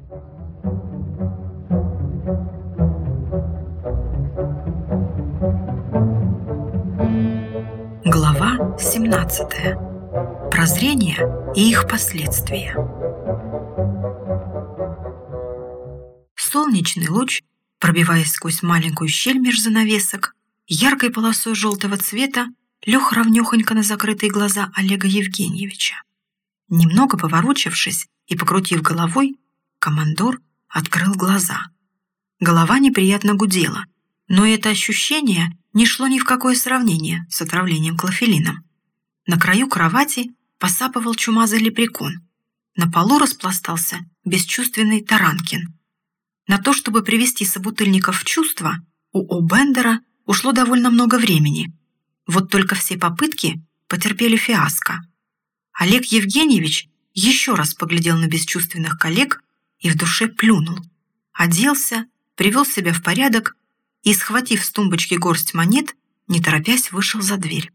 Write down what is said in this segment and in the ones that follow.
Глава 17. Прозрение и их последствия. Солнечный луч, пробиваясь сквозь маленькую щель меж занавесок, яркой полосой желтого цвета лег ровнёхонько на закрытые глаза Олега Евгеньевича. Немного поворочившись и покрутив головой, командор открыл глаза. Голова неприятно гудела, но это ощущение не шло ни в какое сравнение с отравлением клофелином. На краю кровати посапывал чумазый лепрекон. На полу распластался бесчувственный Таранкин. На то, чтобы привести собутыльников в чувство, у Бендера ушло довольно много времени. Вот только все попытки потерпели фиаско. Олег Евгеньевич еще раз поглядел на бесчувственных коллег и в душе плюнул. Оделся, привел себя в порядок и, схватив с тумбочки горсть монет, не торопясь вышел за дверь.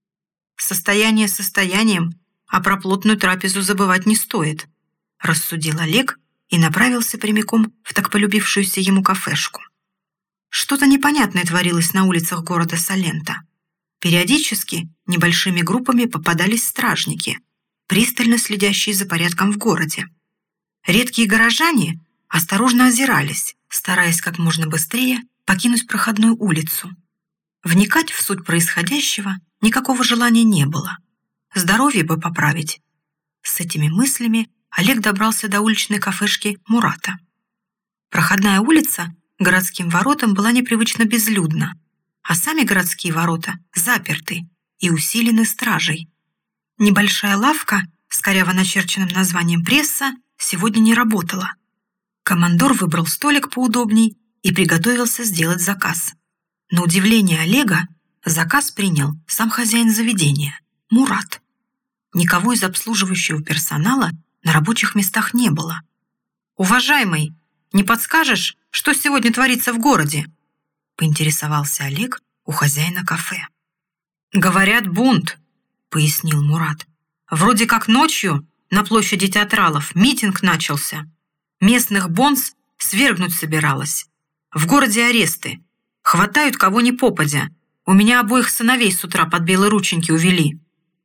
«Состояние состоянием, а про плотную трапезу забывать не стоит», рассудил Олег и направился прямиком в так полюбившуюся ему кафешку. Что-то непонятное творилось на улицах города Салента. Периодически небольшими группами попадались стражники, пристально следящие за порядком в городе. Редкие горожане осторожно озирались, стараясь как можно быстрее покинуть проходную улицу. Вникать в суть происходящего никакого желания не было. Здоровье бы поправить. С этими мыслями Олег добрался до уличной кафешки Мурата. Проходная улица к городским воротам была непривычно безлюдна, а сами городские ворота заперты и усилены стражей. Небольшая лавка с коряво начерченным названием «Пресса» сегодня не работала. Командор выбрал столик поудобней и приготовился сделать заказ. На удивление Олега заказ принял сам хозяин заведения – Мурат. Никого из обслуживающего персонала на рабочих местах не было. «Уважаемый, не подскажешь, что сегодня творится в городе?» – поинтересовался Олег у хозяина кафе. «Говорят, бунт», – пояснил Мурат. «Вроде как ночью на площади театралов митинг начался. Местных бонз свергнуть собиралась. В городе аресты. Хватают кого ни попадя. У меня обоих сыновей с утра под белые рученьки увели».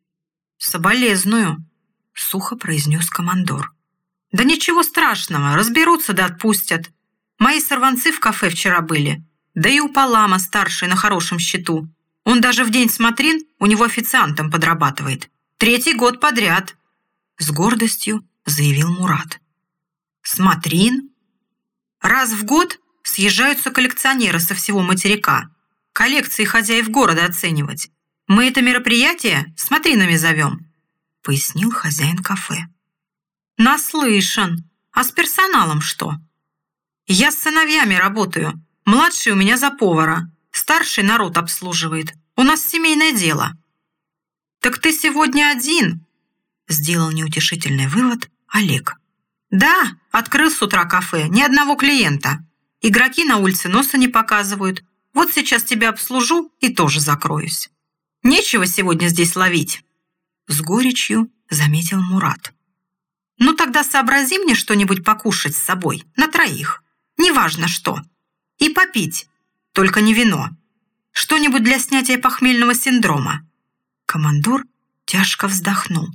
«Соболезную», — сухо произнес командор. «Да ничего страшного, разберутся да отпустят. Мои сорванцы в кафе вчера были. Да и у Палама старший на хорошем счету. Он даже в день смотрин у него официантом подрабатывает. 3-й год подряд», — с гордостью заявил Мурат. «Смотрин? Раз в год съезжаются коллекционеры со всего материка. Коллекции хозяев города оценивать. Мы это мероприятие смотринами зовем», — пояснил хозяин кафе. «Наслышан. А с персоналом что?» «Я с сыновьями работаю. Младший у меня за повара. Старший народ обслуживает. У нас семейное дело». «Так ты сегодня один?» — сделал неутешительный вывод Олег. «Да, открыл с утра кафе. Ни одного клиента. Игроки на улице носа не показывают. Вот сейчас тебя обслужу и тоже закроюсь. Нечего сегодня здесь ловить», — с горечью заметил Мурат. «Ну тогда сообрази мне что-нибудь покушать с собой, на 3. Неважно что. И попить, только не вино. Что-нибудь для снятия похмельного синдрома». Командор тяжко вздохнул.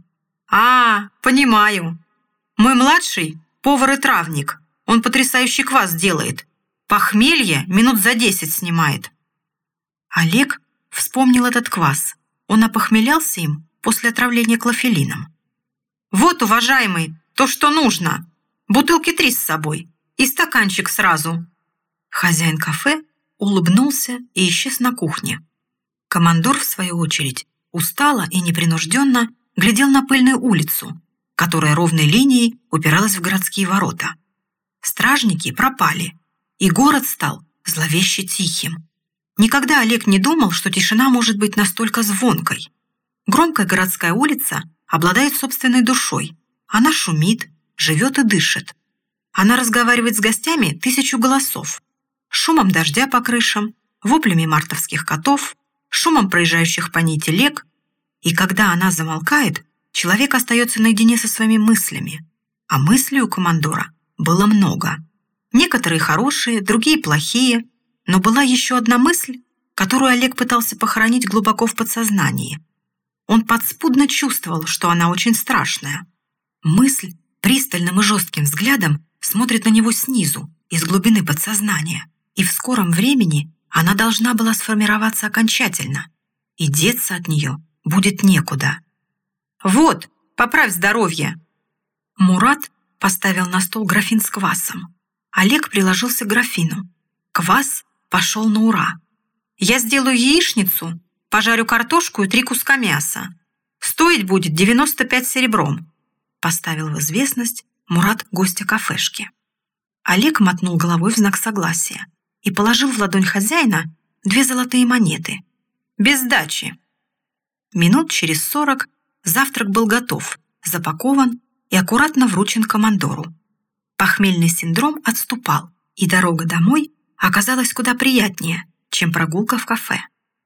Понимаю. Мой младший — повар и травник. Он потрясающий квас делает. Похмелье минут за 10 снимает». Олег вспомнил этот квас. Он опохмелялся им после отравления клофелином. «Вот, уважаемый, то, что нужно. Бутылки 3 с собой. И стаканчик сразу». Хозяин кафе улыбнулся и исчез на кухне. Командор, в свою очередь, устало и непринужденно глядел на пыльную улицу, которая ровной линией упиралась в городские ворота. Стражники пропали, и город стал зловеще тихим. Никогда Олег не думал, что тишина может быть настолько звонкой. Громкая городская улица обладает собственной душой. Она шумит, живет и дышит. Она разговаривает с гостями 1000 голосов. Шумом дождя по крышам, воплями мартовских котов, шумом проезжающих по ней телег. И когда она замолкает, человек остается наедине со своими мыслями. А мысли у командора было много. Некоторые хорошие, другие плохие, но была еще одна мысль, которую Олег пытался похоронить глубоко в подсознании. Он подспудно чувствовал, что она очень страшная. Мысль пристальным и жестким взглядом смотрит на него снизу, из глубины подсознания, и в скором времени она должна была сформироваться окончательно, и деться от нее будет некуда. «Вот, поправь здоровье!» Мурат поставил на стол графин с квасом. Олег приложился к графину. Квас пошел на ура. «Я сделаю яичницу, пожарю картошку и 3 куска мяса. Стоить будет 95 серебром», поставил в известность Мурат гостя кафешки. Олег мотнул головой в знак согласия и положил в ладонь хозяина 2 золотые монеты. «Без сдачи». Минут через 40 завтрак был готов, запакован и аккуратно вручен командору. Похмельный синдром отступал, и дорога домой оказалась куда приятнее, чем прогулка в кафе.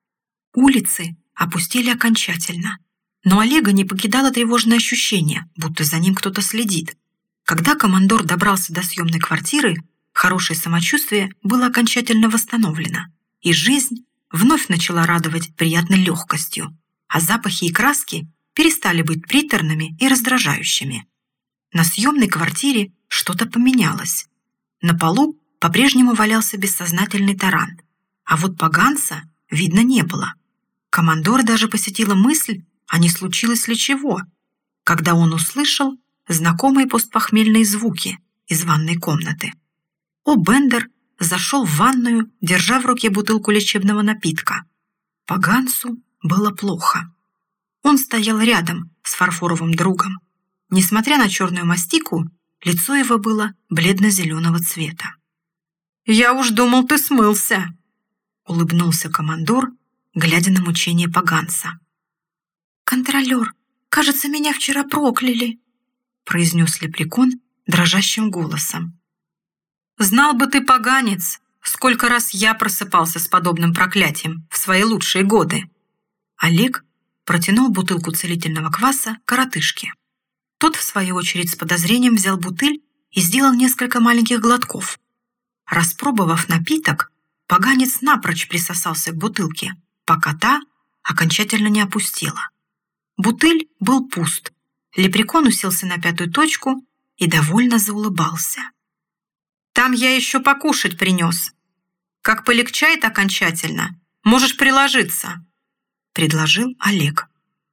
Улицы опустели окончательно, но Олега не покидало тревожное ощущение, будто за ним кто-то следит. Когда командор добрался до съемной квартиры, хорошее самочувствие было окончательно восстановлено, и жизнь вновь начала радовать приятной легкостью, а запахи и краски перестали быть приторными и раздражающими. На съемной квартире что-то поменялось. На полу по-прежнему валялся бессознательный Таран, а вот поганца видно не было. Командор даже посетила мысль, а не случилось ли чего, когда он услышал знакомые постпохмельные звуки из ванной комнаты. О'Бендер зашел в ванную, держа в руке бутылку лечебного напитка. Поганцу было плохо. Он стоял рядом с фарфоровым другом. Несмотря на черную мастику, лицо его было бледно-зеленого цвета. «Я уж думал, ты смылся!» — улыбнулся командор, глядя на мучение поганца. «Контролер, кажется, меня вчера прокляли!» — произнес лепрекон дрожащим голосом. «Знал бы ты, поганец, сколько раз я просыпался с подобным проклятием в свои лучшие годы!» Олег протянул бутылку целительного кваса коротышке. Тот, в свою очередь, с подозрением взял бутыль и сделал несколько маленьких глотков. Распробовав напиток, поганец напрочь присосался к бутылке, пока та окончательно не опустела. Бутыль был пуст. Лепрекон уселся на 5-ю точку и довольно заулыбался. «Там я еще покушать принес. Как полегчает окончательно, можешь приложиться», — предложил Олег.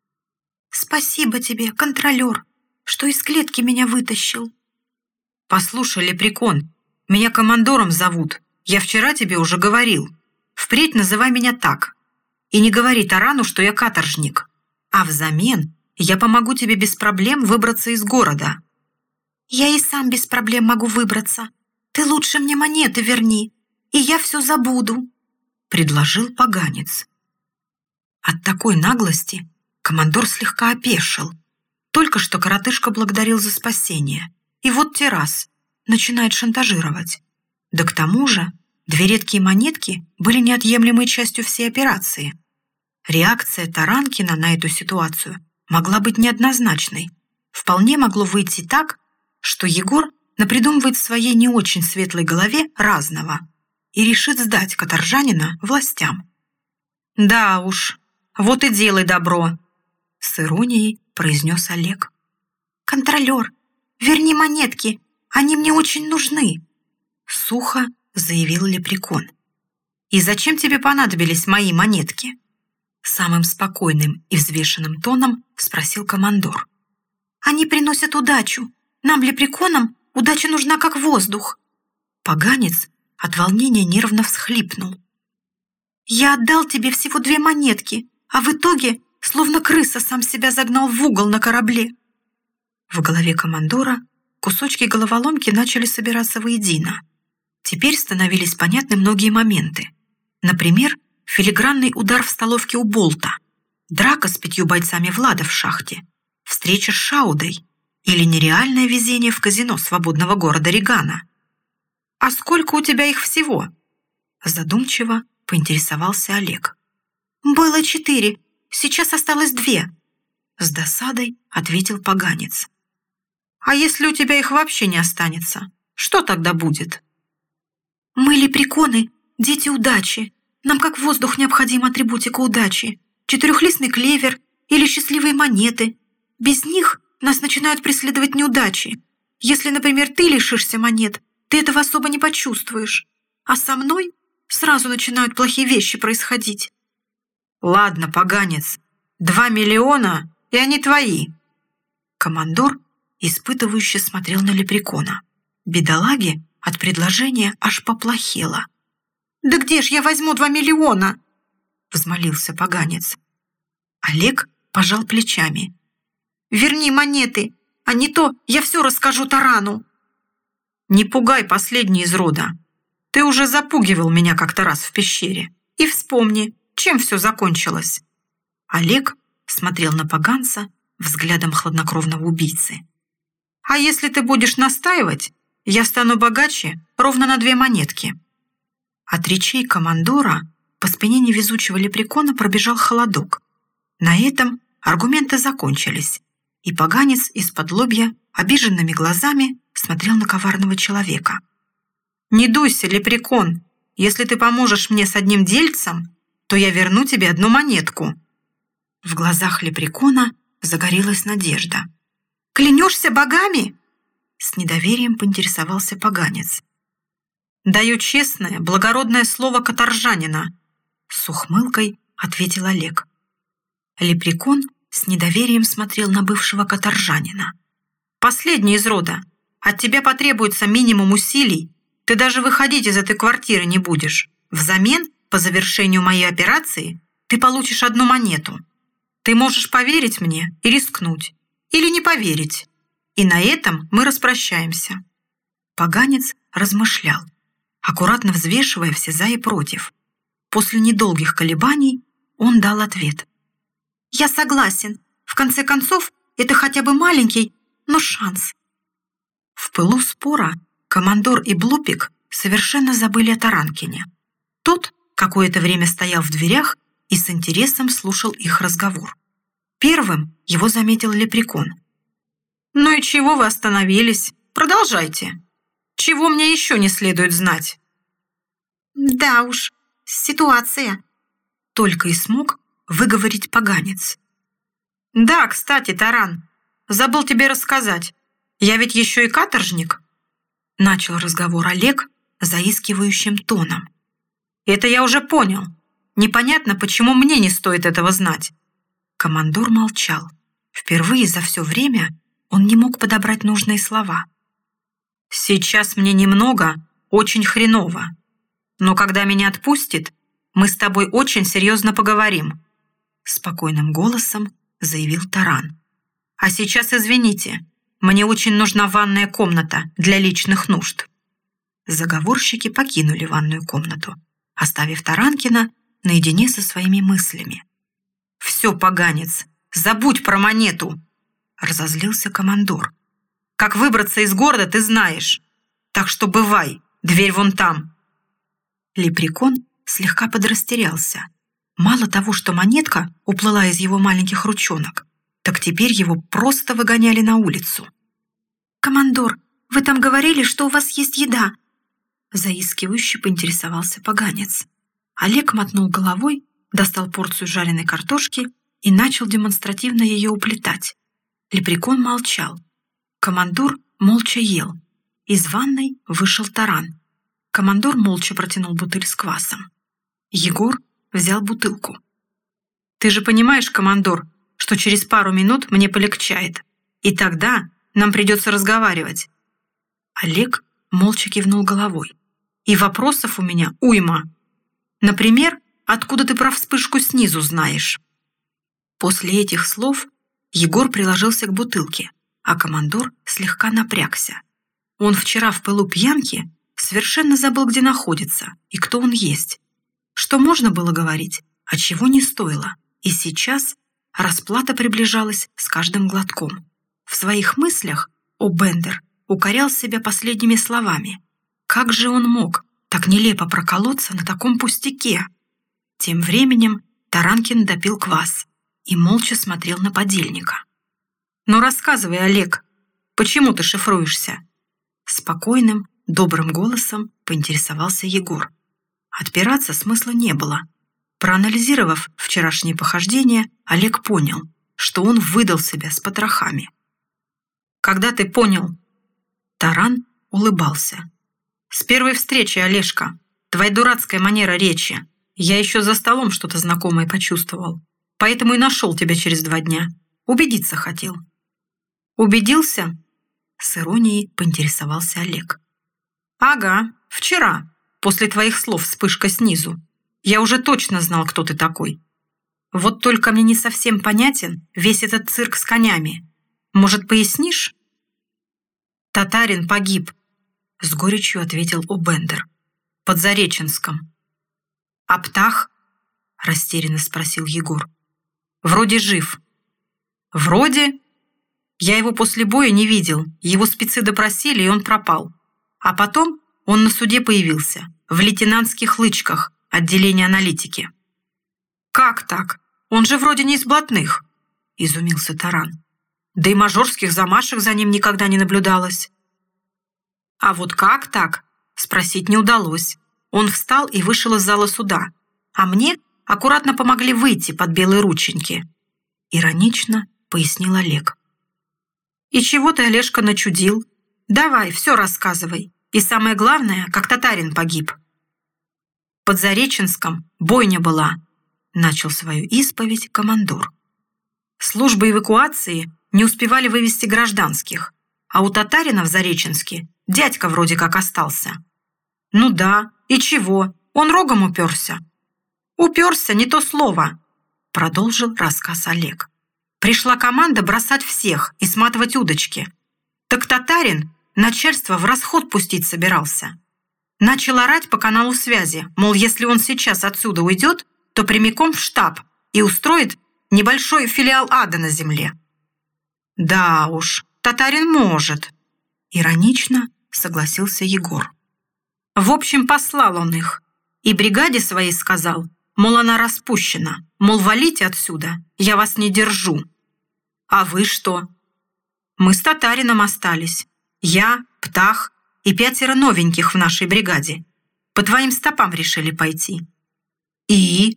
«Спасибо тебе, контролер, что из клетки меня вытащил». «Послушай, лепрекон, меня командором зовут. Я вчера тебе уже говорил. Впредь называй меня так. И не говори Тарану, что я каторжник. А взамен я помогу тебе без проблем выбраться из города». «Я и сам без проблем могу выбраться. Ты лучше мне монеты верни, и я все забуду», — предложил поганец. От такой наглости командор слегка опешил. Только что коротышка благодарил за спасение. И вот те раз начинает шантажировать. Да к тому же 2 редкие монетки были неотъемлемой частью всей операции. Реакция Таранкина на эту ситуацию могла быть неоднозначной. Вполне могло выйти так, что Егор напридумывает в своей не очень светлой голове разного и решит сдать каторжанина властям. «Да уж, вот и делай добро», — с иронией произнес Олег. «Контролер, верни монетки, они мне очень нужны», — сухо заявил лепрекон. «И зачем тебе понадобились мои монетки?» Самым спокойным и взвешенным тоном спросил командор. «Они приносят удачу. Нам, лепреконам, удача нужна как воздух». Поганец от волнения нервно всхлипнул. «Я отдал тебе всего 2 монетки, а в итоге, словно крыса, сам себя загнал в угол на корабле». В голове командора кусочки головоломки начали собираться воедино. Теперь становились понятны многие моменты. Например, филигранный удар в столовке у Болта, драка с 5 бойцами Влада в шахте, встреча с Шаудой или нереальное везение в казино свободного города Регана. «А сколько у тебя их всего?» Задумчиво поинтересовался Олег. «Было 4, сейчас осталось 2», с досадой ответил поганец. «А если у тебя их вообще не останется? Что тогда будет? Мы, лепреконы, дети удачи. Нам как воздух необходима атрибутика удачи. Четырехлистный клевер или счастливые монеты. Без них нас начинают преследовать неудачи. Если, например, ты лишишься монет, ты этого особо не почувствуешь. А со мной сразу начинают плохие вещи происходить. Ладно, поганец, 2 миллиона, и они твои. Командор испытывающе смотрел на лепрекона. Бедолаге от предложения аж поплохело. «Да где ж я возьму 2 миллиона?» — взмолился поганец. Олег пожал плечами. «Верни монеты, а не то я все расскажу Тарану». «Не пугай последний из рода. Ты уже запугивал меня как-то раз в пещере. И вспомни, чем все закончилось». Олег смотрел на поганца взглядом хладнокровного убийцы. «А если ты будешь настаивать, я стану богаче ровно на 2 монетки». От речей командора по спине невезучего лепрекона пробежал холодок. На этом аргументы закончились, и поганец из-под лобья обиженными глазами смотрел на коварного человека. «Не дуйся, лепрекон! Если ты поможешь мне с одним дельцем, то я верну тебе 1 монетку». В глазах лепрекона загорелась надежда. «Клянешься богами?» С недоверием поинтересовался поганец. «Даю честное, благородное слово каторжанина», с ухмылкой ответил Олег. Лепрекон с недоверием смотрел на бывшего каторжанина. «Последний из рода. От тебя потребуется минимум усилий. Ты даже выходить из этой квартиры не будешь. Взамен, по завершению моей операции, ты получишь 1 монету. Ты можешь поверить мне и рискнуть. Или не поверить. И на этом мы распрощаемся». Поганец размышлял, аккуратно взвешивая все за и против. После недолгих колебаний он дал ответ. «Я согласен. В конце концов, это хотя бы маленький, но шанс». В пылу спора командор и Блупик совершенно забыли о Таранкине. Тот какое-то время стоял в дверях и с интересом слушал их разговор. Первым его заметил лепрекон. «Ну и чего вы остановились? Продолжайте. Чего мне еще не следует знать?» «Да уж, ситуация», — только и смог выговорить поганец. «Да, кстати, Таран, забыл тебе рассказать. Я ведь еще и каторжник», — начал разговор Олег заискивающим тоном. «Это я уже понял. Непонятно, почему мне не стоит этого знать». Командор молчал. Впервые за все время он не мог подобрать нужные слова. «Сейчас мне немного, очень хреново. Но когда меня отпустит, мы с тобой очень серьезно поговорим», — спокойным голосом заявил Таран. «А сейчас извините, мне очень нужна ванная комната для личных нужд». Заговорщики покинули ванную комнату, оставив Таранкина наедине со своими мыслями. «Все, поганец, забудь про монету!» — разозлился командор. «Как выбраться из города, ты знаешь. Так что бывай, дверь вон там». Лепрекон слегка подрастерялся. Мало того, что монетка уплыла из его маленьких ручонок, так теперь его просто выгоняли на улицу. «Командор, вы там говорили, что у вас есть еда?» Заискивающе поинтересовался поганец. Олег мотнул головой, достал порцию жареной картошки и начал демонстративно ее уплетать. Лепрекон молчал. Командор молча ел. Из ванной вышел Таран. Командор молча протянул бутыль с квасом. Егор взял бутылку. «Ты же понимаешь, командор, что через пару минут мне полегчает, и тогда нам придется разговаривать». Олег молча кивнул головой. «И вопросов у меня уйма. Например, откуда ты про вспышку снизу знаешь?» После этих слов Егор приложился к бутылке, а командор слегка напрягся. Он вчера в пылу пьянки совершенно забыл, где находится и кто он есть. Что можно было говорить, а чего не стоило. И сейчас расплата приближалась с каждым глотком. В своих мыслях О'Бендер укорял себя последними словами. Как же он мог так нелепо проколоться на таком пустяке? Тем временем Таранкин допил квас и молча смотрел на подельника. «Ну рассказывай, Олег, почему ты шифруешься?» Спокойным, Добрым голосом поинтересовался Егор. Отпираться смысла не было. Проанализировав вчерашние похождения, Олег понял, что он выдал себя с потрохами. «Когда ты понял?» Таран улыбался. «С первой встречи, Олежка. Твоя дурацкая манера речи. Я еще за столом что-то знакомое почувствовал. Поэтому и нашел тебя через 2 дня. Убедиться хотел». «Убедился?» С иронией поинтересовался Олег. «Ага, вчера, после твоих слов вспышка снизу. Я уже точно знал, кто ты такой. Вот только мне не совсем понятен весь этот цирк с конями. Может, пояснишь?» «Татарин погиб», — с горечью ответил Обендер. «Под Зареченском». «А Птах?» — растерянно спросил Егор. «Вроде жив». «Вроде?» Я его после боя не видел, его спецы допросили, и он пропал. А потом он на суде появился, в лейтенантских лычках, отделение аналитики. «Как так? Он же вроде не из блатных», — изумился Таран. «Да и мажорских замашек за ним никогда не наблюдалось». «А вот как так?» — спросить не удалось. Он встал и вышел из зала суда, а мне аккуратно помогли выйти под белые рученьки. Иронично пояснил Олег. «И чего ты, Олежка, начудил? Давай, все рассказывай. И самое главное, как Татарин погиб». «Под Зареченском бойня была», — начал свою исповедь командор. «Службы эвакуации не успевали вывести гражданских, а у Татарина в Зареченске дядька вроде как остался». «Ну да, и чего? Он рогом уперся». «Уперся, не то слово», — продолжил рассказ Олег. «Пришла команда бросать всех и сматывать удочки. Так Татарин начальство в расход пустить собирался. Начал орать по каналу связи, мол, если он сейчас отсюда уйдет, то прямиком в штаб и устроит небольшой филиал ада на земле». «Да уж, Татарин может», — иронично согласился Егор. «В общем, послал он их. И бригаде своей сказал, мол, она распущена, мол, валите отсюда, я вас не держу». «А вы что?» «Мы с Татарином остались. Я, Птах и 5 новеньких в нашей бригаде. По твоим стопам решили пойти». «И?»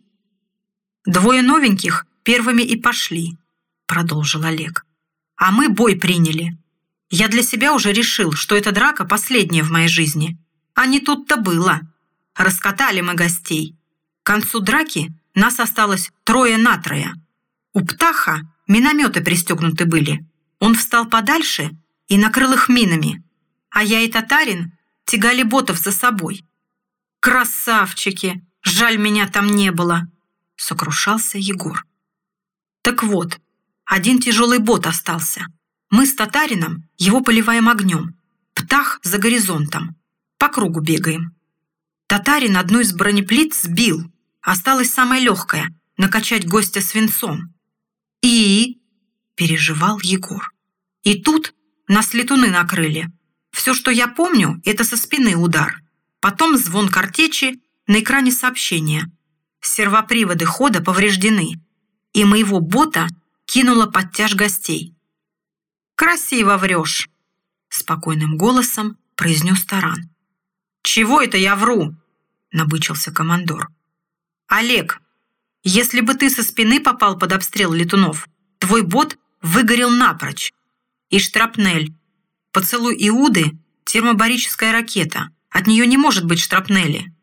«2 новеньких первыми и пошли», — продолжил Олег. «А мы бой приняли. Я для себя уже решил, что эта драка последняя в моей жизни. А не тут-то было. Раскатали мы гостей. К концу драки нас осталось 3 на 3. У Птаха минометы пристегнуты были. Он встал подальше и накрыл их минами. А я и Татарин тягали ботов за собой. Красавчики! Жаль, меня там не было!» — сокрушался Егор. «Так вот, 1 тяжелый бот остался. Мы с Татарином его поливаем огнем. Птах за горизонтом. По кругу бегаем. Татарин одну из бронеплит сбил. Осталась самая легкая — накачать гостя свинцом. «И?» — переживал Егор. «И тут нас летуны накрыли. Все, что я помню, это со спины удар. Потом звон картечи, на экране сообщения. Сервоприводы хода повреждены. И моего бота кинуло под тяж гостей». «Красиво врешь», — спокойным голосом произнес Таран. «Чего это я вру?» — набычился командор. «Олег, если бы ты со спины попал под обстрел летунов, твой бот выгорел напрочь. И штрапнель. Поцелуй Иуды — термобарическая ракета. От нее не может быть штрапнели».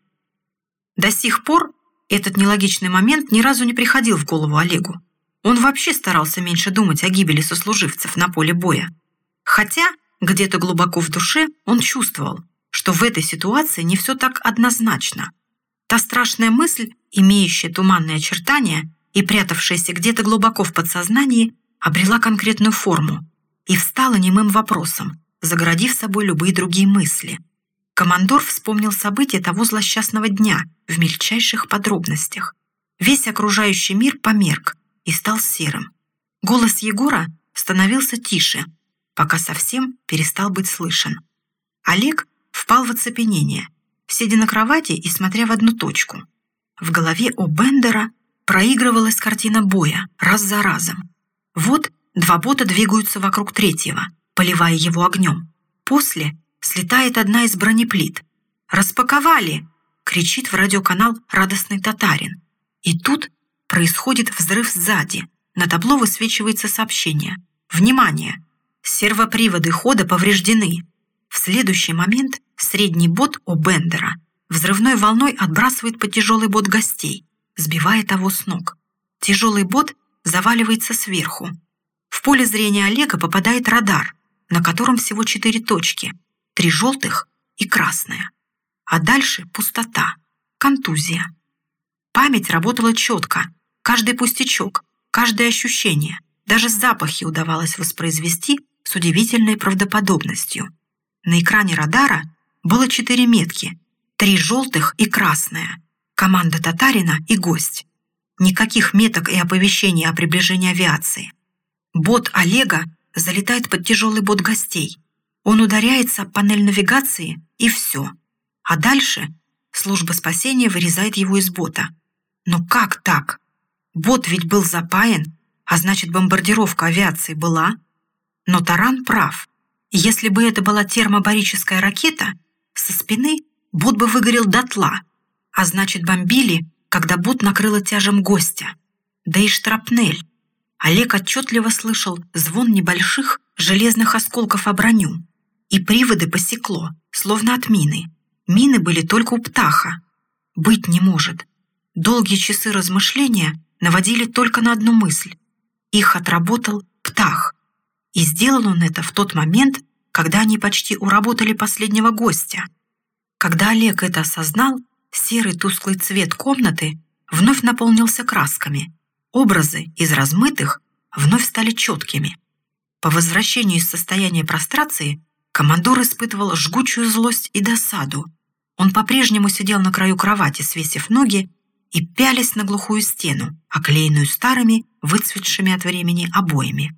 До сих пор этот нелогичный момент ни разу не приходил в голову Олегу. Он вообще старался меньше думать о гибели сослуживцев на поле боя. Хотя где-то глубоко в душе он чувствовал, что в этой ситуации не все так однозначно. Та страшная мысль, имеющая туманные очертания и прятавшаяся где-то глубоко в подсознании, обрела конкретную форму и встала немым вопросом, загородив собой любые другие мысли. Командор вспомнил события того злосчастного дня в мельчайших подробностях. Весь окружающий мир померк и стал серым. Голос Егора становился тише, пока совсем перестал быть слышен. Олег впал в оцепенение, сидя на кровати и смотря в одну точку. В голове у Бендера проигрывалась картина боя раз за разом. Вот 2 бота двигаются вокруг 3-го, поливая его огнем. После слетает одна из бронеплит. «Распаковали!» — кричит в радиоканал радостный татарин. И тут происходит взрыв сзади. На табло высвечивается сообщение. «Внимание! Сервоприводы хода повреждены». В следующий момент средний бот О'Бендера взрывной волной отбрасывает под тяжелый бот гостей, сбивая того с ног. Тяжелый бот заваливается сверху. В поле зрения Олега попадает радар, на котором всего 4 точки, 3 желтых и красная. А дальше пустота, контузия. Память работала четко, каждый пустячок, каждое ощущение, даже запахи удавалось воспроизвести с удивительной правдоподобностью. На экране радара было 4 метки, 3 желтых и красная, команда татарина и гость. Никаких меток и оповещений о приближении авиации. Бот Олега залетает под тяжелый бот гостей. Он ударяется об панель навигации, и все. А дальше служба спасения вырезает его из бота. Но как так? Бот ведь был запаян, а значит, бомбардировка авиации была. Но Таран прав. Если бы это была термобарическая ракета, со спины бот бы выгорел дотла, а значит, бомбили, когда бот накрыло тяжем гостя. Да и штрапнель. Олег отчетливо слышал звон небольших железных осколков о броню. И приводы посекло, словно от мины. Мины были только у Птаха. Быть не может. Долгие часы размышления наводили только на одну мысль. Их отработал Птах. И сделал он это в тот момент, когда они почти уработали последнего гостя. Когда Олег это осознал, серый тусклый цвет комнаты вновь наполнился красками. Образы из размытых вновь стали четкими. По возвращению из состояния прострации командор испытывал жгучую злость и досаду. Он по-прежнему сидел на краю кровати, свесив ноги, и пялись на глухую стену, оклеенную старыми, выцветшими от времени обоями.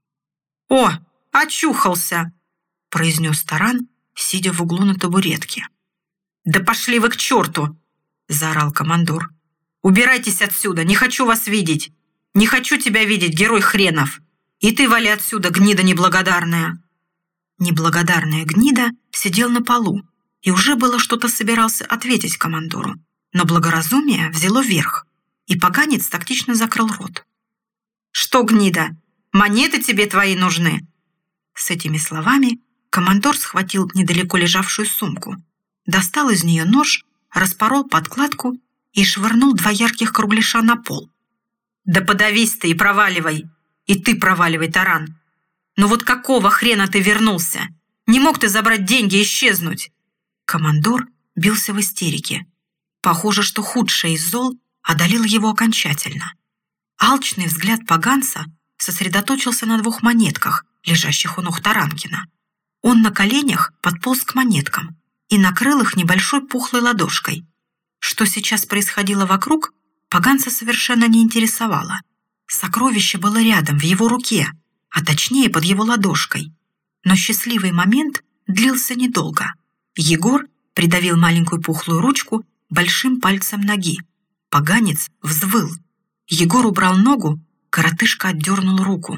«О, очухался!» — произнес Таран, сидя в углу на табуретке. «Да пошли вы к черту!» — заорал командор. «Убирайтесь отсюда, не хочу вас видеть! Не хочу тебя видеть, герой хренов! И ты вали отсюда, гнида неблагодарная!» Неблагодарная гнида сидел на полу и уже было что-то собирался ответить командору, но благоразумие взяло верх, и поганец тактично закрыл рот. «Что, гнида, монеты тебе твои нужны?» С этими словами командор схватил недалеко лежавшую сумку, достал из нее нож, распорол подкладку и швырнул 2 ярких кругляша на пол. «Да подавись ты и проваливай! И ты проваливай, Таран! Ну вот какого хрена ты вернулся? Не мог ты забрать деньги и исчезнуть?» Командор бился в истерике. Похоже, что худшее из зол одолело его окончательно. Алчный взгляд поганца сосредоточился на 2 монетках, лежащих у ног Таранкина. Он на коленях подполз к монеткам и накрыл их небольшой пухлой ладошкой. Что сейчас происходило вокруг, поганца совершенно не интересовало. Сокровище было рядом, в его руке, а точнее под его ладошкой. Но счастливый момент длился недолго. Егор придавил маленькую пухлую ручку большим пальцем ноги. Поганец взвыл. Егор убрал ногу, коротышка отдернул руку.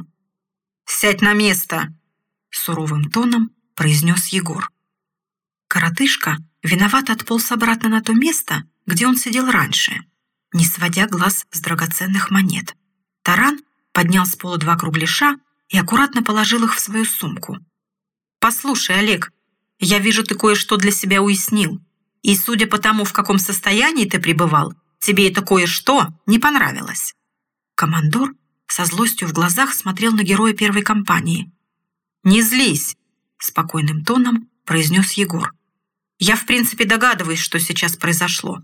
«Сядь на место!» — суровым тоном произнес Егор. Коротышка виновато отполз обратно на то место, где он сидел раньше, не сводя глаз с драгоценных монет. Таран поднял с пола 2 кругляша и аккуратно положил их в свою сумку. «Послушай, Олег, я вижу, ты кое-что для себя уяснил. И судя по тому, в каком состоянии ты пребывал, тебе это кое-что не понравилось». Командор со злостью в глазах смотрел на героя первой компании. «Не злись!» — спокойным тоном произнес Егор. «Я, в принципе, догадываюсь, что сейчас произошло».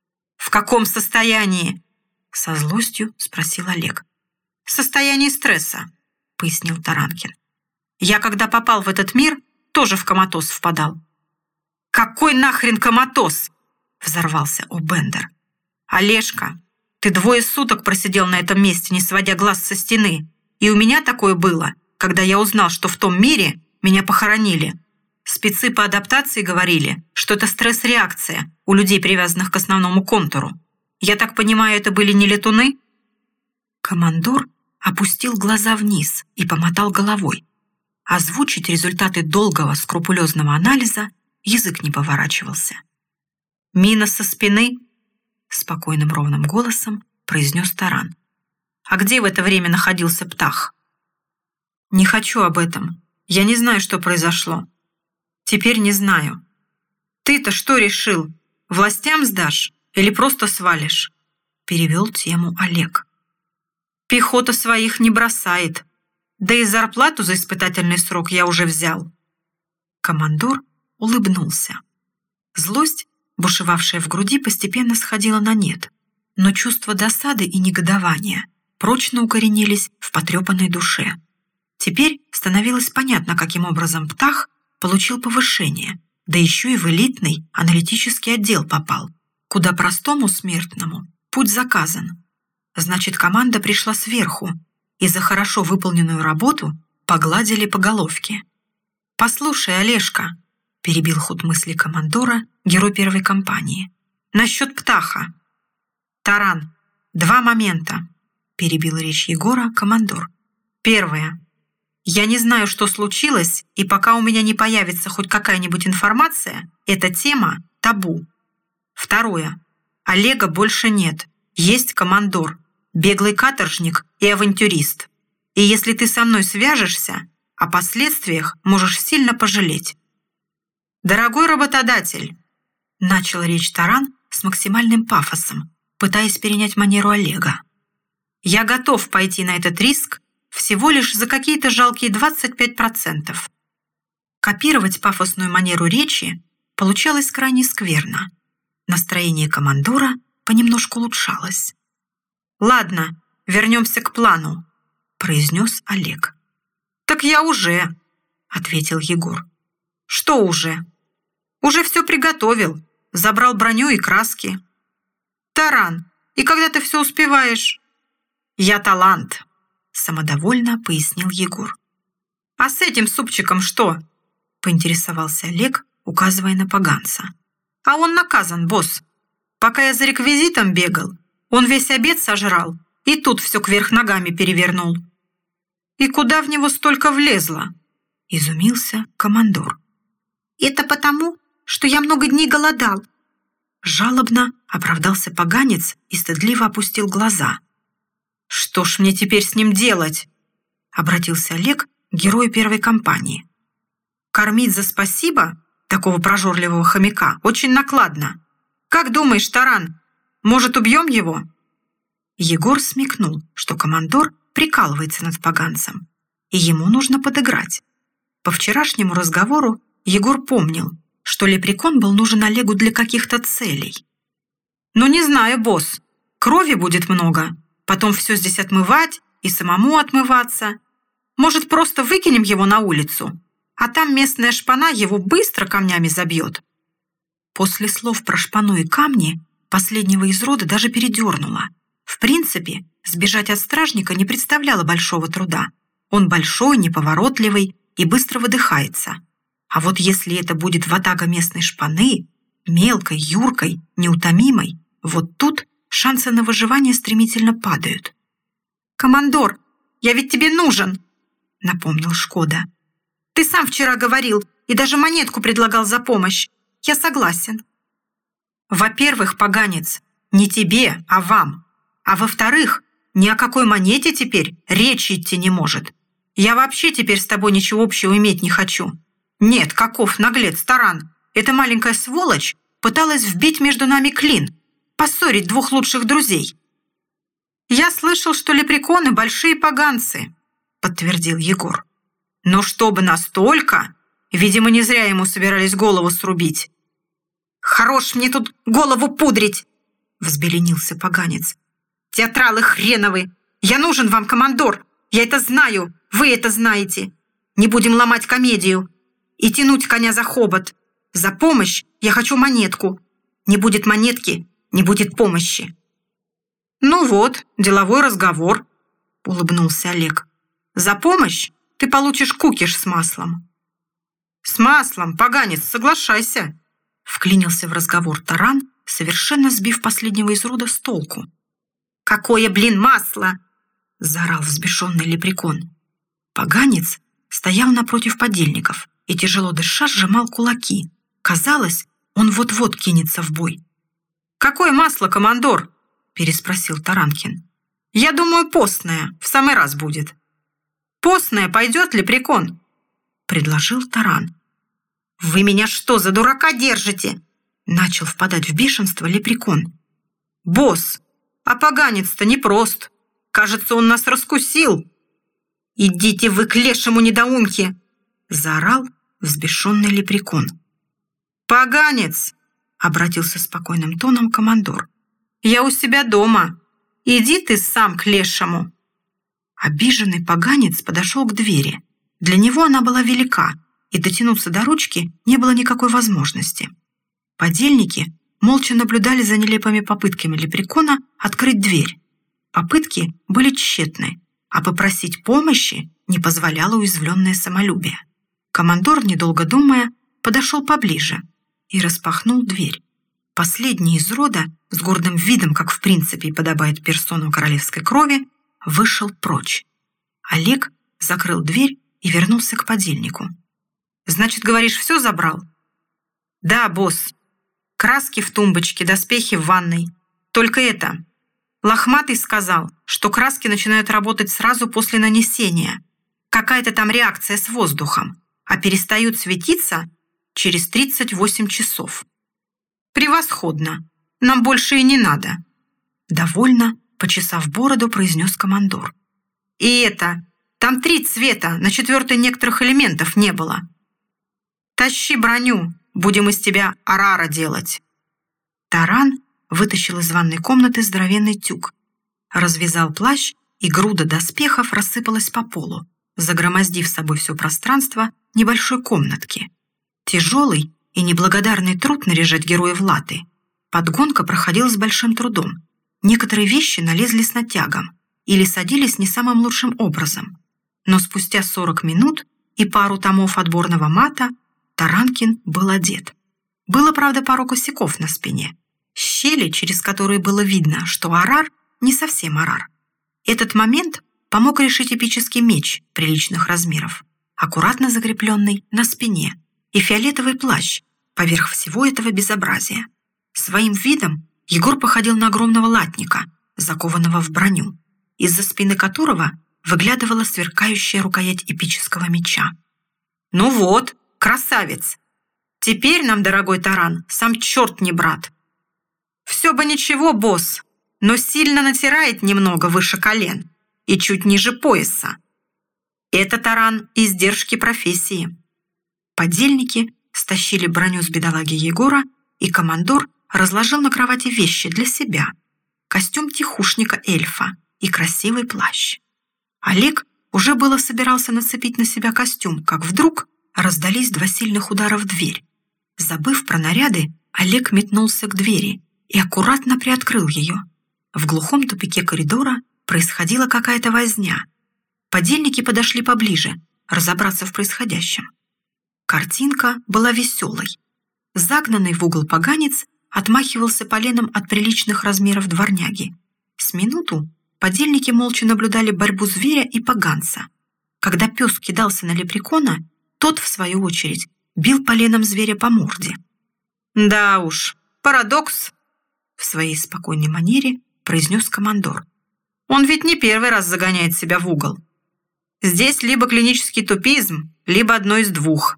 «В каком состоянии?» — со злостью спросил Олег. «В состоянии стресса», — пояснил Таранкин. «Я, когда попал в этот мир, тоже в коматоз впадал». «Какой нахрен коматоз?» — взорвался О'Бендер. «Олежка, ты 2 суток просидел на этом месте, не сводя глаз со стены. И у меня такое было, когда я узнал, что в том мире меня похоронили. Спецы по адаптации говорили, что это стресс-реакция у людей, привязанных к основному контуру. Я так понимаю, это были не летуны?» Командор опустил глаза вниз и помотал головой. Озвучить результаты долгого скрупулезного анализа язык не поворачивался. «Мина со спины», — спокойным ровным голосом произнес Таран. «А где в это время находился Птах?» «Не хочу об этом. Я не знаю, что произошло. Теперь не знаю. Ты-то что решил? Властям сдашь или просто свалишь?» Перевел тему Олег. «Пехота своих не бросает. Да и зарплату за испытательный срок я уже взял». Командор улыбнулся. Злость, бушевавшая в груди, постепенно сходила на нет, но чувства досады и негодования прочно укоренились в потрепанной душе. Теперь становилось понятно, каким образом Птах получил повышение, да еще и в элитный аналитический отдел попал, куда простому смертному путь заказан. Значит, команда пришла сверху, и за хорошо выполненную работу погладили по головке. «Послушай, Олежка», — перебил ход мысли командора герой первой компании, «насчет Птаха». «Таран, 2 момента», — перебил речь Егора командор. «Первое. Я не знаю, что случилось, и пока у меня не появится хоть какая-нибудь информация, эта тема табу. Второе. Олега больше нет. Есть командор, беглый каторжник и авантюрист. И если ты со мной свяжешься, о последствиях можешь сильно пожалеть». «Дорогой работодатель», — начал речь Таран с максимальным пафосом, пытаясь перенять манеру Олега. «Я готов пойти на этот риск всего лишь за какие-то жалкие 25%. Копировать пафосную манеру речи получалось крайне скверно. Настроение командора понемножку улучшалось. «Ладно, вернемся к плану», — произнес Олег. «Так я уже», — ответил Егор. «Что уже?» «Уже все приготовил, забрал броню и краски». «Таран, и когда ты все успеваешь?» «Я талант», — самодовольно пояснил Егор. «А с этим супчиком что?» — поинтересовался Олег, указывая на поганца. «А он наказан, босс. Пока я за реквизитом бегал, он весь обед сожрал и тут все кверх ногами перевернул». «И куда в него столько влезло?» — изумился командор. «Это потому, что я много дней голодал». Жалобно оправдался поганец и стыдливо опустил глаза. «Что ж мне теперь с ним делать?» — обратился Олег к герою первой компании. «Кормить за спасибо такого прожорливого хомяка очень накладно. Как думаешь, Таран, может, убьем его?» Егор смекнул, что командор прикалывается над поганцем, и ему нужно подыграть. По вчерашнему разговору Егор помнил, что лепрекон был нужен Олегу для каких-то целей. «Ну, не знаю, босс, крови будет много, потом все здесь отмывать и самому отмываться. Может, просто выкинем его на улицу, а там местная шпана его быстро камнями забьет». После слов про шпану и камни последнего из рода даже передернуло. В принципе, сбежать от стражника не представляло большого труда. Он большой, неповоротливый и быстро выдыхается. А вот если это будет ватага местной шпаны, мелкой, юркой, неутомимой, вот тут шансы на выживание стремительно падают. «Командор, я ведь тебе нужен!» — напомнил Шкода. «Ты сам вчера говорил и даже монетку предлагал за помощь. Я согласен». «Во-первых, поганец, не тебе, а вам. А во-вторых, ни о какой монете теперь речи идти не может. Я вообще теперь с тобой ничего общего иметь не хочу. Нет, каков наглец Таран. Эта маленькая сволочь пыталась вбить между нами клин, поссорить 2 лучших друзей». «Я слышал, что лепреконы большие поганцы», — подтвердил Егор. «Но чтобы настолько, видимо, не зря ему собирались голову срубить». «Хорош мне тут голову пудрить!» — взбеленился поганец. «Театралы хреновы! Я нужен вам, командор! Я это знаю, вы это знаете! Не будем ломать комедию и тянуть коня за хобот! За помощь я хочу монетку! Не будет монетки, не будет помощи!» «Ну вот, деловой разговор», — улыбнулся Олег. «За помощь ты получишь кукиш с маслом». «С маслом, поганец, соглашайся», — вклинился в разговор Таран, совершенно сбив последнего из рода с толку. «Какое, блин, масло!» — заорал взбешенный лепрекон. Поганец стоял напротив подельников и, тяжело дыша, сжимал кулаки. Казалось, он вот-вот кинется в бой. «Какое масло, командор?» – переспросил Таранкин. «Я думаю, постное, в самый раз будет». «Постное пойдет, лепрекон?» – предложил Таран. «Вы меня что, за дурака держите?» – начал впадать в бешенство лепрекон. «Босс, а поганец-то непрост. Кажется, он нас раскусил». «Идите вы к лешему недоумке!» – заорал взбешенный лепрекон. «Поганец!» – обратился спокойным тоном командор. «Я у себя дома. Иди ты сам к лешему». Обиженный поганец подошел к двери. Для него она была велика, и дотянуться до ручки не было никакой возможности. Подельники молча наблюдали за нелепыми попытками лепрекона открыть дверь. Попытки были тщетны, а попросить помощи не позволяло уязвленное самолюбие. Командор, недолго думая, подошел поближе и распахнул дверь. Последний из рода, с гордым видом, как в принципе и подобает персонам королевской крови, вышел прочь. Олег закрыл дверь и вернулся к подельнику. «Значит, говоришь, все забрал?» «Да, босс. Краски в тумбочке, доспехи в ванной. Только это... Лохматый сказал, что краски начинают работать сразу после нанесения. Какая-то там реакция с воздухом, а перестают светиться через 38 часов. Превосходно. Нам больше и не надо». Довольно, почесав бороду, произнес командор. «И это... Там 3 цвета, на 4-й некоторых элементов не было. Тащи броню, будем из тебя арара делать». Таран вытащил из ванной комнаты здоровенный тюк, развязал плащ, и груда доспехов рассыпалась по полу, загромоздив с собой все пространство небольшой комнатки. Тяжелый и неблагодарный труд наряжать героя в латы. Подгонка проходила с большим трудом. Некоторые вещи налезли с натягом или садились не самым лучшим образом. Но спустя 40 минут и пару томов отборного мата Таранкин был одет. Было, правда, пару косяков на спине. Щели, через которые было видно, что арар не совсем арар. Этот момент помог решить эпический меч приличных размеров, аккуратно закрепленный на спине, и фиолетовый плащ поверх всего этого безобразия. Своим видом Егор походил на огромного латника, закованного в броню, из-за спины которого выглядывала сверкающая рукоять эпического меча. «Ну вот, красавец! Теперь нам, дорогой Таран, сам черт не брат. Все бы ничего, босс, но сильно натирает немного выше колен и чуть ниже пояса. Это, Таран, издержки профессии». Подельники стащили броню с бедолаги Егора, и командор разложил на кровати вещи для себя: костюм тихушника-эльфа и красивый плащ. Олег уже было собирался нацепить на себя костюм, как вдруг раздались 2 сильных удара в дверь. Забыв про наряды, Олег метнулся к двери и аккуратно приоткрыл ее. В глухом тупике коридора происходила какая-то возня. Подельники подошли поближе, разобраться в происходящем. Картинка была веселой. Загнанный в угол поганец отмахивался поленом от приличных размеров дворняги. С минуту подельники молча наблюдали борьбу зверя и поганца. Когда пес кидался на лепрекона, тот, в свою очередь, бил поленом зверя по морде. «Да уж, парадокс!» — в своей спокойной манере произнес командор. «Он ведь не первый раз загоняет себя в угол. Здесь либо клинический тупизм, либо одно из двух.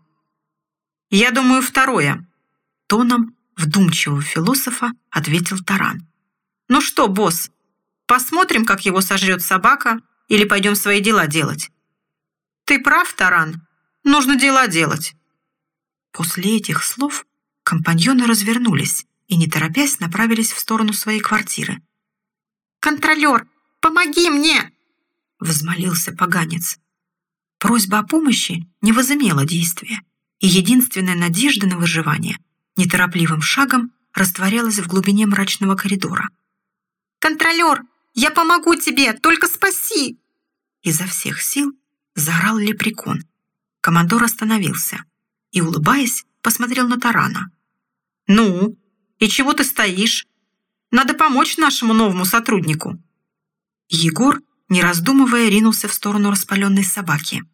Я думаю, второе», — тоном вдумчивого философа ответил Таран. «Ну что, босс, посмотрим, как его сожрет собака, или пойдем свои дела делать?» «Ты прав, Таран, нужно дела делать». После этих слов компаньоны развернулись и, не торопясь, направились в сторону своей квартиры. «Контролер, помоги мне!» — взмолился поганец. Просьба о помощи не возымела действия, и единственная надежда на выживание неторопливым шагом растворялась в глубине мрачного коридора. «Контролер, я помогу тебе, только спаси!» Изо всех сил заорал лепрекон. Командор остановился и, улыбаясь, посмотрел на Тарана. «Ну, и чего ты стоишь? Надо помочь нашему новому сотруднику». Егор, не раздумывая, ринулся в сторону распаленной собаки.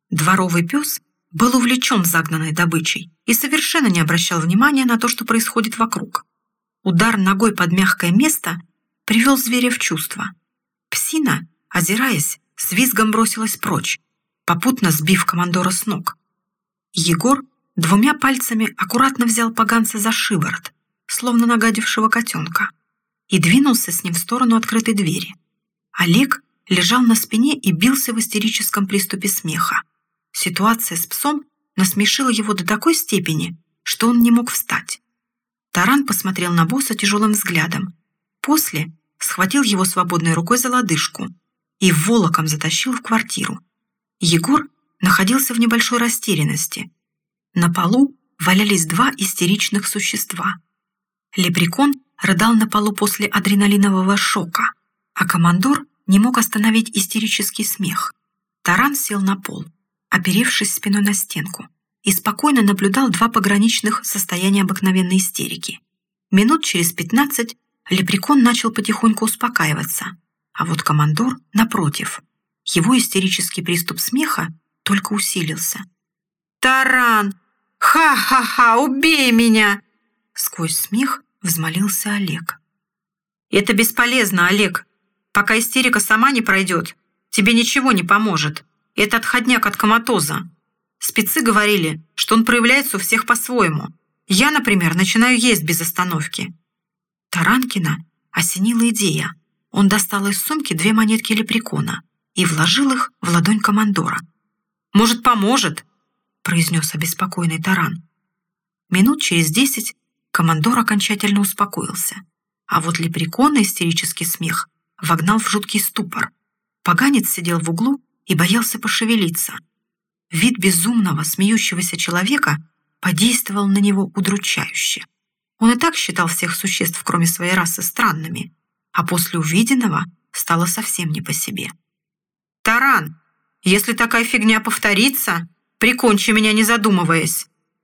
Дворовый пес был увлечен загнанной добычей и совершенно не обращал внимания на то, что происходит вокруг. Удар ногой под мягкое место привел зверя в чувство. Псина, озираясь, с визгом бросилась прочь, попутно сбив командора с ног. Егор 2 пальцами аккуратно взял поганца за шиворот, словно нагадившего котенка, и двинулся с ним в сторону открытой двери. Олег лежал на спине и бился в истерическом приступе смеха. Ситуация с псом насмешила его до такой степени, что он не мог встать. Таран посмотрел на босса тяжелым взглядом. После схватил его свободной рукой за лодыжку и волоком затащил в квартиру. Егор находился в небольшой растерянности. На полу валялись 2 истеричных существа. Лепрекон рыдал на полу после адреналинового шока, а командор не мог остановить истерический смех. Таран сел на пол, оперевшись спиной на стенку, и спокойно наблюдал 2 пограничных состояния обыкновенной истерики. Минут через 15 Лепрекон начал потихоньку успокаиваться, а вот командор, напротив, его истерический приступ смеха только усилился. «Таран! Ха-ха-ха! Убей меня!» Сквозь смех взмолился Олег. «Это бесполезно, Олег. Пока истерика сама не пройдет, тебе ничего не поможет. Это отходняк от коматоза. Спецы говорили, что он проявляется у всех по-своему. Я, например, начинаю есть без остановки». Таранкина осенила идея. Он достал из сумки 2 монетки Лепрекона и вложил их в ладонь командора. «Может, поможет?» — произнес обеспокоенный Таран. Минут через 10 командор окончательно успокоился, а вот Лепрекона истерический смех вогнал в жуткий ступор. Поганец сидел в углу и боялся пошевелиться. Вид безумного, смеющегося человека подействовал на него удручающе. Он и так считал всех существ, кроме своей расы, странными, а после увиденного стало совсем не по себе. «Таран, если такая фигня повторится, прикончи меня, не задумываясь.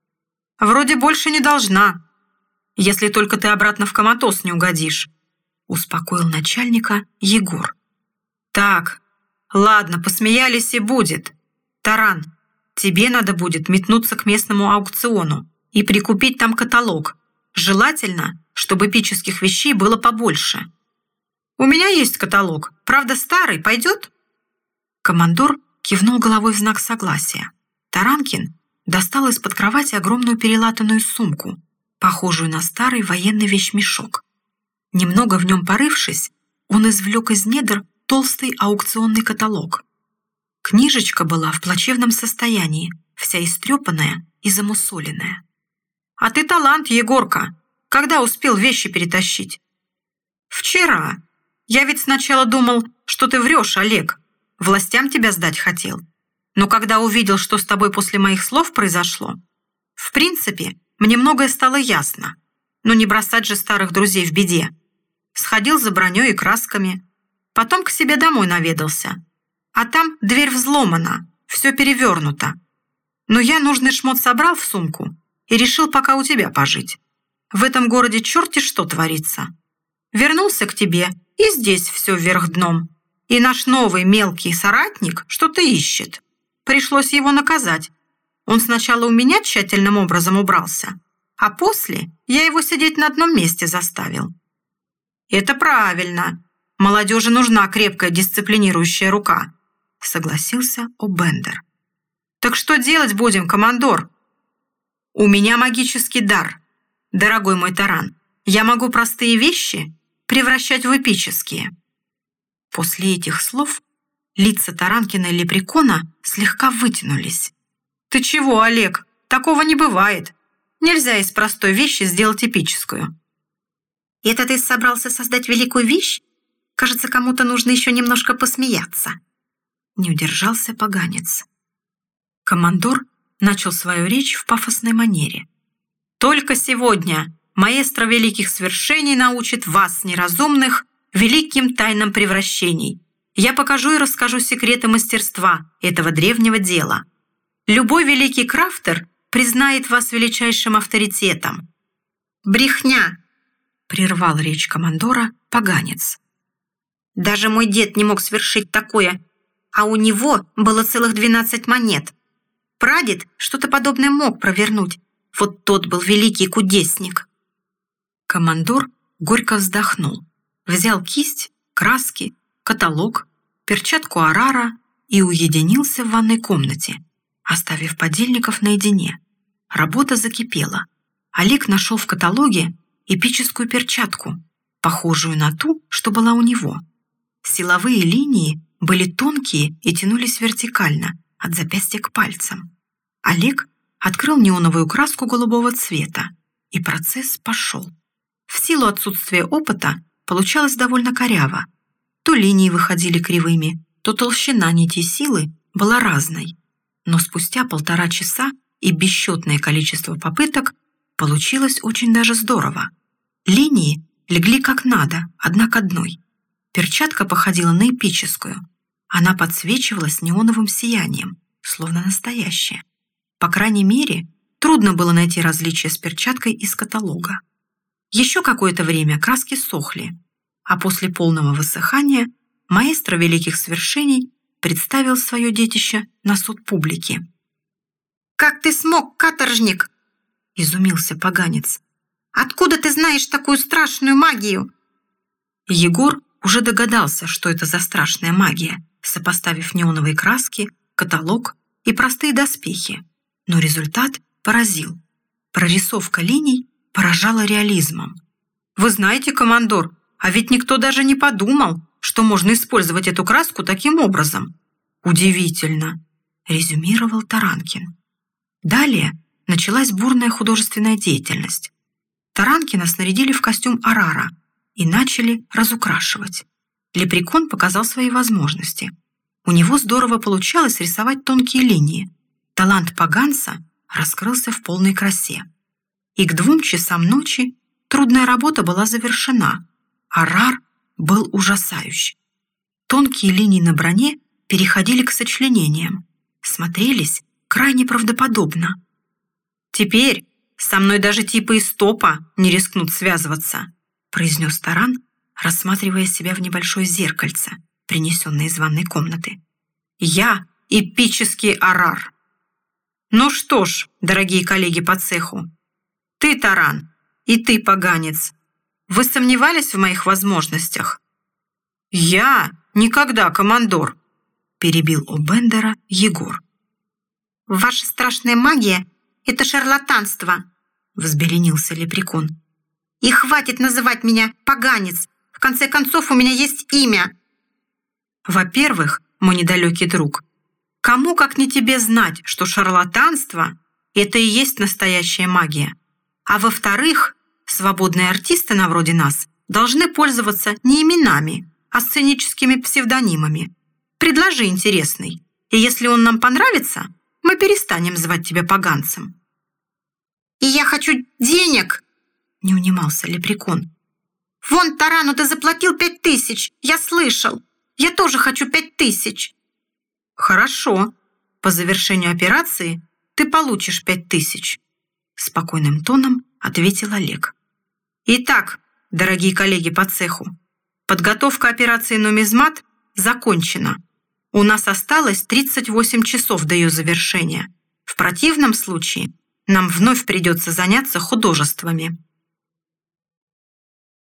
Вроде больше не должна, если только ты обратно в коматоз не угодишь», успокоил начальника Егор. «Так, ладно, посмеялись и будет. Таран, тебе надо будет метнуться к местному аукциону и прикупить там каталог. Желательно, чтобы эпических вещей было побольше. У меня есть каталог, правда старый, пойдет?» Командор кивнул головой в знак согласия. Таранкин достал из-под кровати огромную перелатанную сумку, похожую на старый военный вещмешок. Немного в нем порывшись, он извлек из недр толстый аукционный каталог. Книжечка была в плачевном состоянии, вся истрепанная и замусоленная. «А ты талант, Егорка! Когда успел вещи перетащить?» «Вчера. Я ведь сначала думал, что ты врешь, Олег. Властям тебя сдать хотел. Но когда увидел, что с тобой после моих слов произошло, в принципе, мне многое стало ясно. Но не бросать же старых друзей в беде. Сходил за броней и красками. Потом к себе домой наведался. А там дверь взломана, все перевернуто. Но я нужный шмот собрал в сумку и решил пока у тебя пожить. В этом городе черти что творится. Вернулся к тебе, и здесь все вверх дном. И наш новый мелкий соратник что-то ищет. Пришлось его наказать. Он сначала у меня тщательным образом убрался, а после я его сидеть на одном месте заставил. Это правильно. Молодежи нужна крепкая дисциплинирующая рука, согласился О'Бендер. Так что делать будем, командор? У меня магический дар, дорогой мой Таран. Я могу простые вещи превращать в эпические. После этих слов лица Таранкина и Лепрекона слегка вытянулись. «Ты чего, Олег? Такого не бывает. Нельзя из простой вещи сделать эпическую». «Это ты собрался создать великую вещь? Кажется, кому-то нужно еще немножко посмеяться». Не удержался поганец. Командор начал свою речь в пафосной манере. «Только сегодня маэстро великих свершений научит вас, неразумных, великим тайнам превращений. Я покажу и расскажу секреты мастерства этого древнего дела. Любой великий крафтер признает вас величайшим авторитетом». «Брехня!» — прервал речь командора поганец. «Даже мой дед не мог свершить такое. а у него было целых 12 монет. Прадед что-то подобное мог провернуть. Вот тот был великий кудесник». Командор горько вздохнул, взял кисть, краски, каталог, перчатку Арара и уединился в ванной комнате, оставив подельников наедине. Работа закипела. Олег нашел в каталоге эпическую перчатку, похожую на ту, что была у него. Силовые линии были тонкие и тянулись вертикально, от запястья к пальцам. Олег открыл неоновую краску голубого цвета, и процесс пошел. В силу отсутствия опыта получалось довольно коряво. То линии выходили кривыми, то толщина нитей силы была разной. Но спустя 1,5 часа и бесчетное количество попыток получилось очень даже здорово. Линии легли как надо, одна к одной. Перчатка походила на эпическую. Она подсвечивалась неоновым сиянием, словно настоящая. По крайней мере, трудно было найти различия с перчаткой из каталога. Еще какое-то время краски сохли, а после полного высыхания маэстро великих свершений представил свое детище на суд публики. «Как ты смог, каторжник?» – изумился поганец. «Откуда ты знаешь такую страшную магию?» Егор уже догадался, что это за страшная магия, сопоставив неоновые краски, каталог и простые доспехи. Но результат поразил. Прорисовка линий поражала реализмом. «Вы знаете, командор, а ведь никто даже не подумал, что можно использовать эту краску таким образом. Удивительно», – резюмировал Таранкин. Далее началась бурная художественная деятельность. Таранкина снарядили в костюм Арара и начали разукрашивать. Лепрекон показал свои возможности. У него здорово получалось рисовать тонкие линии. Талант поганца раскрылся в полной красе. И к 2 часам ночи трудная работа была завершена. Арар был ужасающий. Тонкие линии на броне переходили к сочленениям, смотрелись крайне правдоподобно. «Теперь со мной даже типы из топа не рискнут связываться», произнес Таран, рассматривая себя в небольшое зеркальце, принесенное из ванной комнаты. «Я эпический Арар». «Ну что ж, дорогие коллеги по цеху, ты, Таран, и ты, поганец, вы сомневались в моих возможностях?» «Я? Никогда, командор», перебил Обендера Егор. «Ваша страшная магия — это шарлатанство», взбеленился лепрекон. «И хватит называть меня поганец. В конце концов, у меня есть имя». «Во-первых, мой недалекий друг, кому как не тебе знать, что шарлатанство — это и есть настоящая магия. А во-вторых, свободные артисты на вроде нас должны пользоваться не именами, а сценическими псевдонимами. Предложи интересный, и если он нам понравится, мы перестанем звать тебя поганцем». «И я хочу денег!» — не унимался лепрекон. «Вон Тарану ты заплатил 5000, я слышал. Я тоже хочу 5000. «Хорошо. По завершению операции ты получишь 5000», спокойным тоном ответил Олег. «Итак, дорогие коллеги по цеху, подготовка операции «Нумизмат» закончена. У нас осталось 38 часов до ее завершения. В противном случае нам вновь придется заняться художествами».